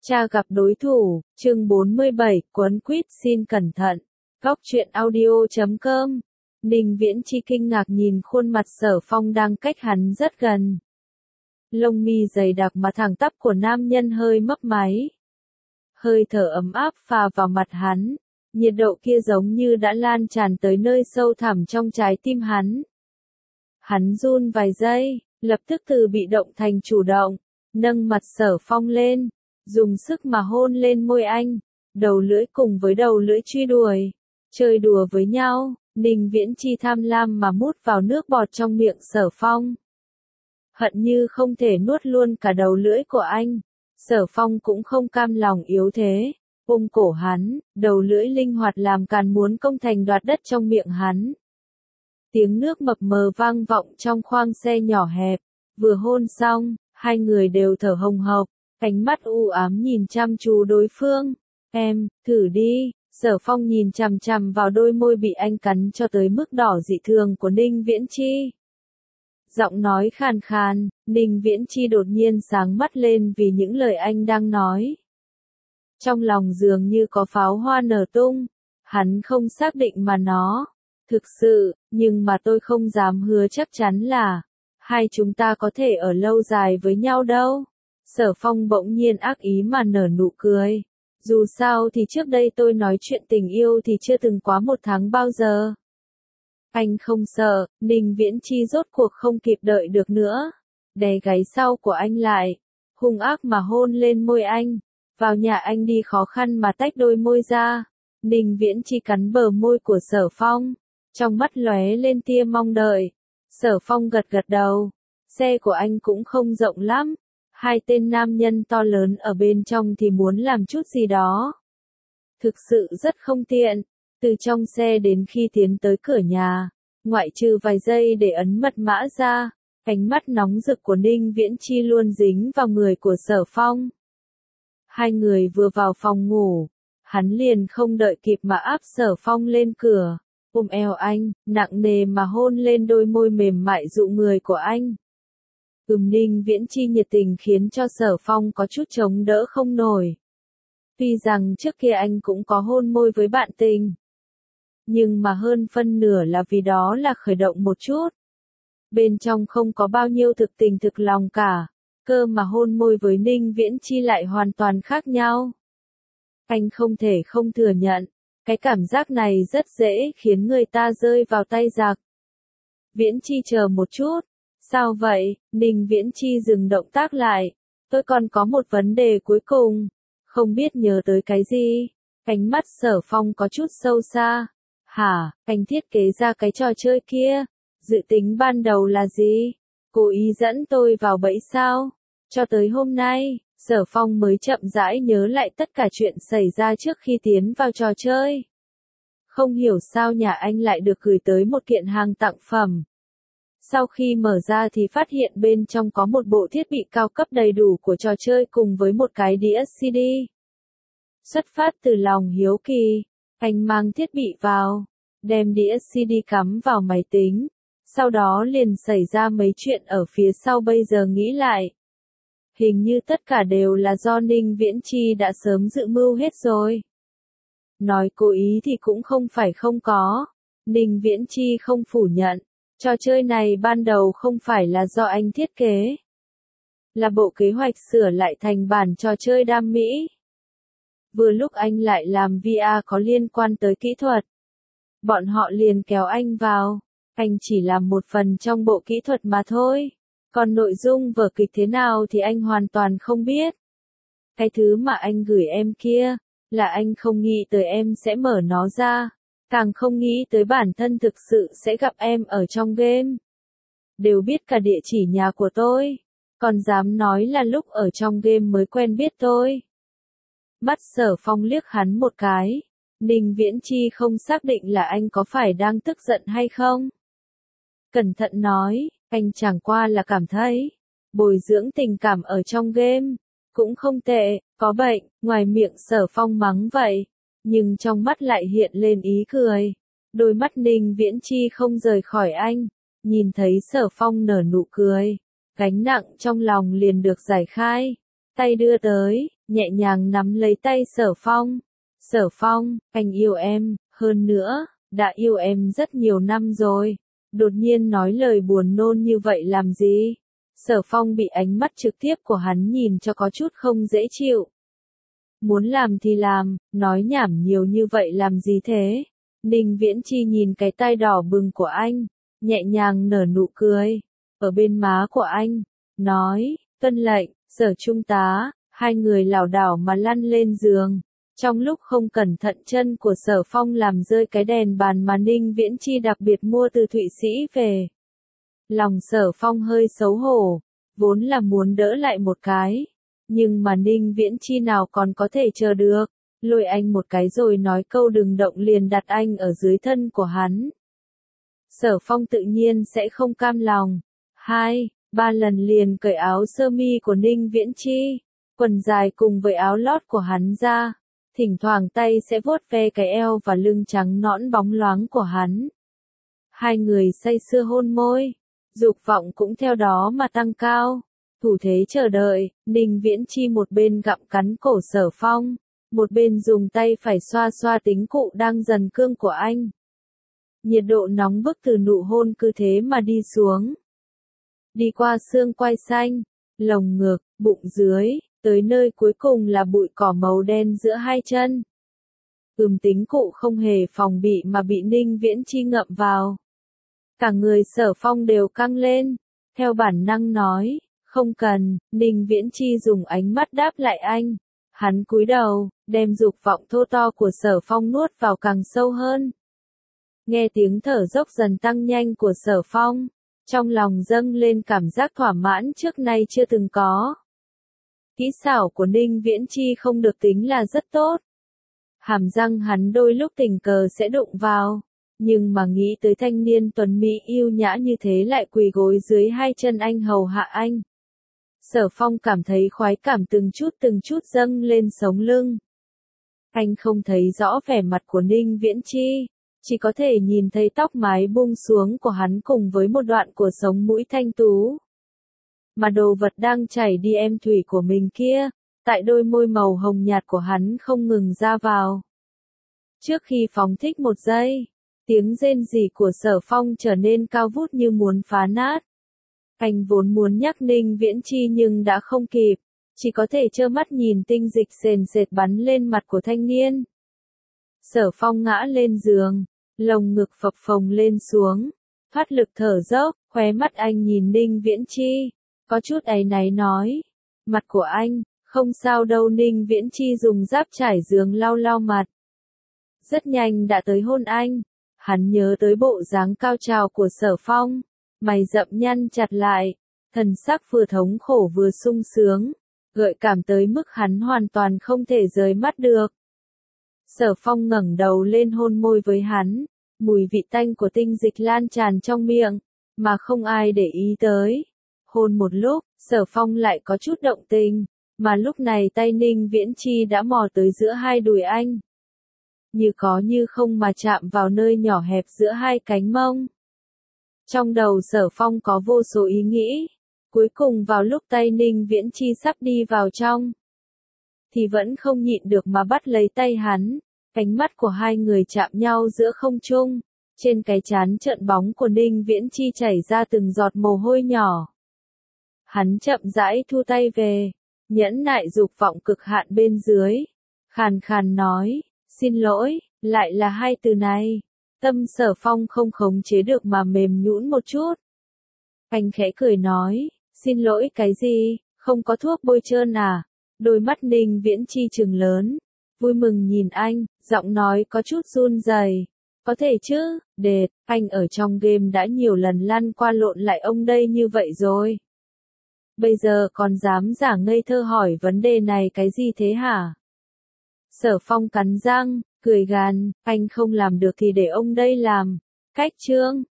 Cha gặp đối thủ, chương 47, Quấn quýt xin cẩn thận. Góc truyện audio.com. Ninh Viễn Chi kinh ngạc nhìn khuôn mặt Sở Phong đang cách hắn rất gần. Lông mi dày đặc mà thẳng tắp của nam nhân hơi mấp máy. Hơi thở ấm áp phả vào mặt hắn, nhiệt độ kia giống như đã lan tràn tới nơi sâu thẳm trong trái tim hắn. Hắn run vài giây, lập tức từ bị động thành chủ động, nâng mặt Sở Phong lên, dùng sức mà hôn lên môi anh, đầu lưỡi cùng với đầu lưỡi truy đuổi, chơi đùa với nhau. Ninh Viễn Chi tham lam mà mút vào nước bọt trong miệng Sở Phong. Hận như không thể nuốt luôn cả đầu lưỡi của anh. Sở Phong cũng không cam lòng yếu thế, ôm cổ hắn, đầu lưỡi linh hoạt làm càn muốn công thành đoạt đất trong miệng hắn. Tiếng nước mập mờ vang vọng trong khoang xe nhỏ hẹp, vừa hôn xong, hai người đều thở hồng hộc, ánh mắt u ám nhìn chăm chú đối phương. Em, thử đi. Sở Phong nhìn chằm chằm vào đôi môi bị anh cắn cho tới mức đỏ dị thường của Ninh Viễn Chi. Giọng nói khàn khàn, Ninh Viễn Chi đột nhiên sáng mắt lên vì những lời anh đang nói. Trong lòng dường như có pháo hoa nở tung, hắn không xác định mà nó. Thực sự, nhưng mà tôi không dám hứa chắc chắn là hai chúng ta có thể ở lâu dài với nhau đâu. Sở Phong bỗng nhiên ác ý mà nở nụ cười. Dù sao thì trước đây tôi nói chuyện tình yêu thì chưa từng quá 1 tháng bao giờ. Anh không sợ. Ninh Viễn Chi rốt cuộc không kịp đợi được nữa. Đè gáy sau của anh lại, hung ác mà hôn lên môi anh. Vào nhà anh đi khó khăn mà tách đôi môi ra. Ninh Viễn Chi cắn bờ môi của Sở Phong, trong mắt lóe lên tia mong đợi. Sở Phong gật gật đầu. Xe của anh cũng không rộng lắm. Hai tên nam nhân to lớn ở bên trong thì muốn làm chút gì đó. Thực sự rất không tiện. Từ trong xe đến khi tiến tới cửa nhà, ngoại trừ vài giây để ấn mật mã ra, ánh mắt nóng rực của Ninh Viễn Chi luôn dính vào người của Sở Phong. Hai người vừa vào phòng ngủ, hắn liền không đợi kịp mà áp Sở Phong lên cửa, ôm eo anh, nặng nề mà hôn lên đôi môi mềm mại dụ người của anh. Ninh Viễn Chi nhiệt tình khiến cho Sở Phong có chút chống đỡ không nổi. Tuy rằng trước kia anh cũng có hôn môi với bạn tình, nhưng mà hơn phân nửa là vì đó là khởi động một chút. Bên trong không có bao nhiêu thực tình thực lòng cả, cơ mà hôn môi với Ninh Viễn Chi lại hoàn toàn khác nhau. Anh không thể không thừa nhận, cái cảm giác này rất dễ khiến người ta rơi vào tay giặc. Viễn Chi chờ một chút. Sao vậy? Ninh Viễn Chi dừng động tác lại. Tôi còn có một vấn đề cuối cùng. Không biết nhớ tới cái gì? Ánh mắt Sở Phong có chút sâu xa. Hả, anh thiết kế ra cái trò chơi kia? Dự tính ban đầu là gì? Cố ý dẫn tôi vào bẫy sao? Cho tới hôm nay, Sở Phong mới chậm rãi nhớ lại tất cả chuyện xảy ra trước khi tiến vào trò chơi. Không hiểu sao nhà anh lại được gửi tới một kiện hàng tặng phẩm. Sau khi mở ra thì phát hiện bên trong có một bộ thiết bị cao cấp đầy đủ của trò chơi cùng với một cái đĩa CD. Xuất phát từ lòng hiếu kỳ, anh mang thiết bị vào, đem đĩa CD cắm vào máy tính. Sau đó liền xảy ra mấy chuyện ở phía sau bây giờ nghĩ lại. Hình như tất cả đều là do Ninh Viễn Chi đã sớm dự mưu hết rồi. Nói cố ý thì cũng không phải không có. Ninh Viễn Chi không phủ nhận. Trò chơi này ban đầu không phải là do anh thiết kế. Là bộ kế hoạch sửa lại thành bản trò chơi đam mỹ. Vừa lúc anh lại làm VR có liên quan tới kỹ thuật. Bọn họ liền kéo anh vào. Anh chỉ làm một phần trong bộ kỹ thuật mà thôi. Còn nội dung vở kịch thế nào thì anh hoàn toàn không biết. Cái thứ mà anh gửi em kia, là anh không nghĩ tới em sẽ mở nó ra. Càng không nghĩ tới bản thân thực sự sẽ gặp em ở trong game. Đều biết cả địa chỉ nhà của tôi. Còn dám nói là lúc ở trong game mới quen biết tôi. Mắt Sở Phong liếc hắn một cái. Ninh Viễn Chi không xác định là anh có phải đang tức giận hay không. Cẩn thận nói, anh chẳng qua là cảm thấy bồi dưỡng tình cảm ở trong game cũng không tệ, có bệnh. Ngoài miệng Sở Phong mắng vậy, nhưng trong mắt lại hiện lên ý cười. Đôi mắt Ninh Viễn Chi không rời khỏi anh, nhìn thấy Sở Phong nở nụ cười, gánh nặng trong lòng liền được giải khai. Tay đưa tới, nhẹ nhàng nắm lấy tay Sở Phong. Sở Phong, anh yêu em, hơn nữa, đã yêu em rất nhiều năm rồi. Đột nhiên nói lời buồn nôn như vậy làm gì? Sở Phong bị ánh mắt trực tiếp của hắn nhìn cho có chút không dễ chịu. Muốn làm thì làm, nói nhảm nhiều như vậy làm gì thế? Ninh Viễn Chi nhìn cái tai đỏ bừng của anh, nhẹ nhàng nở nụ cười, ở bên má của anh, nói, tuân lệnh, Sở trung tá, hai người lảo đảo mà lăn lên giường. Trong lúc không cẩn thận chân của Sở Phong làm rơi cái đèn bàn mà Ninh Viễn Chi đặc biệt mua từ Thụy Sĩ về. Lòng Sở Phong hơi xấu hổ, vốn là muốn đỡ lại một cái, nhưng mà Ninh Viễn Chi nào còn có thể chờ được, lôi anh một cái rồi nói câu đừng động liền đặt anh ở dưới thân của hắn. Sở Phong tự nhiên sẽ không cam lòng, 2-3 lần liền cởi áo sơ mi của Ninh Viễn Chi, quần dài cùng với áo lót của hắn ra, thỉnh thoảng tay sẽ vuốt ve cái eo và lưng trắng nõn bóng loáng của hắn. Hai người say sưa hôn môi, dục vọng cũng theo đó mà tăng cao. Thủ thế chờ đợi, Ninh Viễn Chi một bên gặm cắn cổ Sở Phong, một bên dùng tay phải xoa xoa tính cụ đang dần cương của anh. Nhiệt độ nóng bức từ nụ hôn cứ thế mà đi xuống. Đi qua xương quai xanh, lồng ngực, bụng dưới, tới nơi cuối cùng là bụi cỏ màu đen giữa hai chân. Tính cụ không hề phòng bị mà bị Ninh Viễn Chi ngậm vào. Cả người Sở Phong đều căng lên, theo bản năng nói, không cần, Ninh Viễn Chi dùng ánh mắt đáp lại anh. Hắn cúi đầu, đem dục vọng thô to của Sở Phong nuốt vào càng sâu hơn. Nghe tiếng thở dốc dần tăng nhanh của Sở Phong, trong lòng dâng lên cảm giác thỏa mãn trước nay chưa từng có. Kỹ xảo của Ninh Viễn Chi không được tính là rất tốt. Hàm răng hắn đôi lúc tình cờ sẽ đụng vào, nhưng mà nghĩ tới thanh niên tuấn mỹ yêu nhã như thế lại quỳ gối dưới hai chân anh hầu hạ anh. Sở Phong cảm thấy khoái cảm từng chút dâng lên sống lưng. Anh không thấy rõ vẻ mặt của Ninh Viễn Chi, chỉ có thể nhìn thấy tóc mái buông xuống của hắn cùng với một đoạn của sống mũi thanh tú. Mà đồ vật đang chảy đi em thủy của mình kia, tại đôi môi màu hồng nhạt của hắn không ngừng ra vào. Trước khi phóng thích một giây, tiếng rên rỉ của Sở Phong trở nên cao vút như muốn phá nát. Anh vốn muốn nhắc Ninh Viễn Chi nhưng đã không kịp, chỉ có thể trơ mắt nhìn tinh dịch sền sệt bắn lên mặt của thanh niên. Sở Phong ngã lên giường, lồng ngực phập phồng lên xuống, phát lực thở dốc, khóe mắt anh nhìn Ninh Viễn Chi, có chút áy náy nói, mặt của anh, không sao đâu. Ninh Viễn Chi dùng giáp trải giường lau lau mặt. Rất nhanh đã tới hôn anh, hắn nhớ tới bộ dáng cao trào của Sở Phong, mày rậm nhăn chặt lại, thần sắc vừa thống khổ vừa sung sướng, gợi cảm tới mức hắn hoàn toàn không thể rời mắt được. Sở Phong ngẩng đầu lên hôn môi với hắn, mùi vị tanh của tinh dịch lan tràn trong miệng, mà không ai để ý tới. Hôn một lúc, Sở Phong lại có chút động tình, mà lúc này tay Ninh Viễn Chi đã mò tới giữa hai đùi anh. Như có như không mà chạm vào nơi nhỏ hẹp giữa hai cánh mông. Trong đầu Sở Phong có vô số ý nghĩ, cuối cùng vào lúc tay Ninh Viễn Chi sắp đi vào trong, thì vẫn không nhịn được mà bắt lấy tay hắn, cánh mắt của hai người chạm nhau giữa không trung, trên cái trán trợn bóng của Ninh Viễn Chi chảy ra từng giọt mồ hôi nhỏ. Hắn chậm rãi thu tay về, nhẫn nại dục vọng cực hạn bên dưới, khàn khàn nói, xin lỗi, lại là hai từ này. Tâm Sở Phong không khống chế được mà mềm nhũn một chút. Anh khẽ cười nói, xin lỗi cái gì, không có thuốc bôi trơn à? Đôi mắt Ninh Viễn Chi trừng lớn, vui mừng nhìn anh, giọng nói có chút run rẩy. Có thể chứ, đệt, anh ở trong game đã nhiều lần lăn qua lộn lại ông đây như vậy rồi. Bây giờ còn dám giả ngây thơ hỏi vấn đề này cái gì thế hả? Sở Phong cắn răng, cười gằn, anh không làm được thì để ông đây làm. Cách chương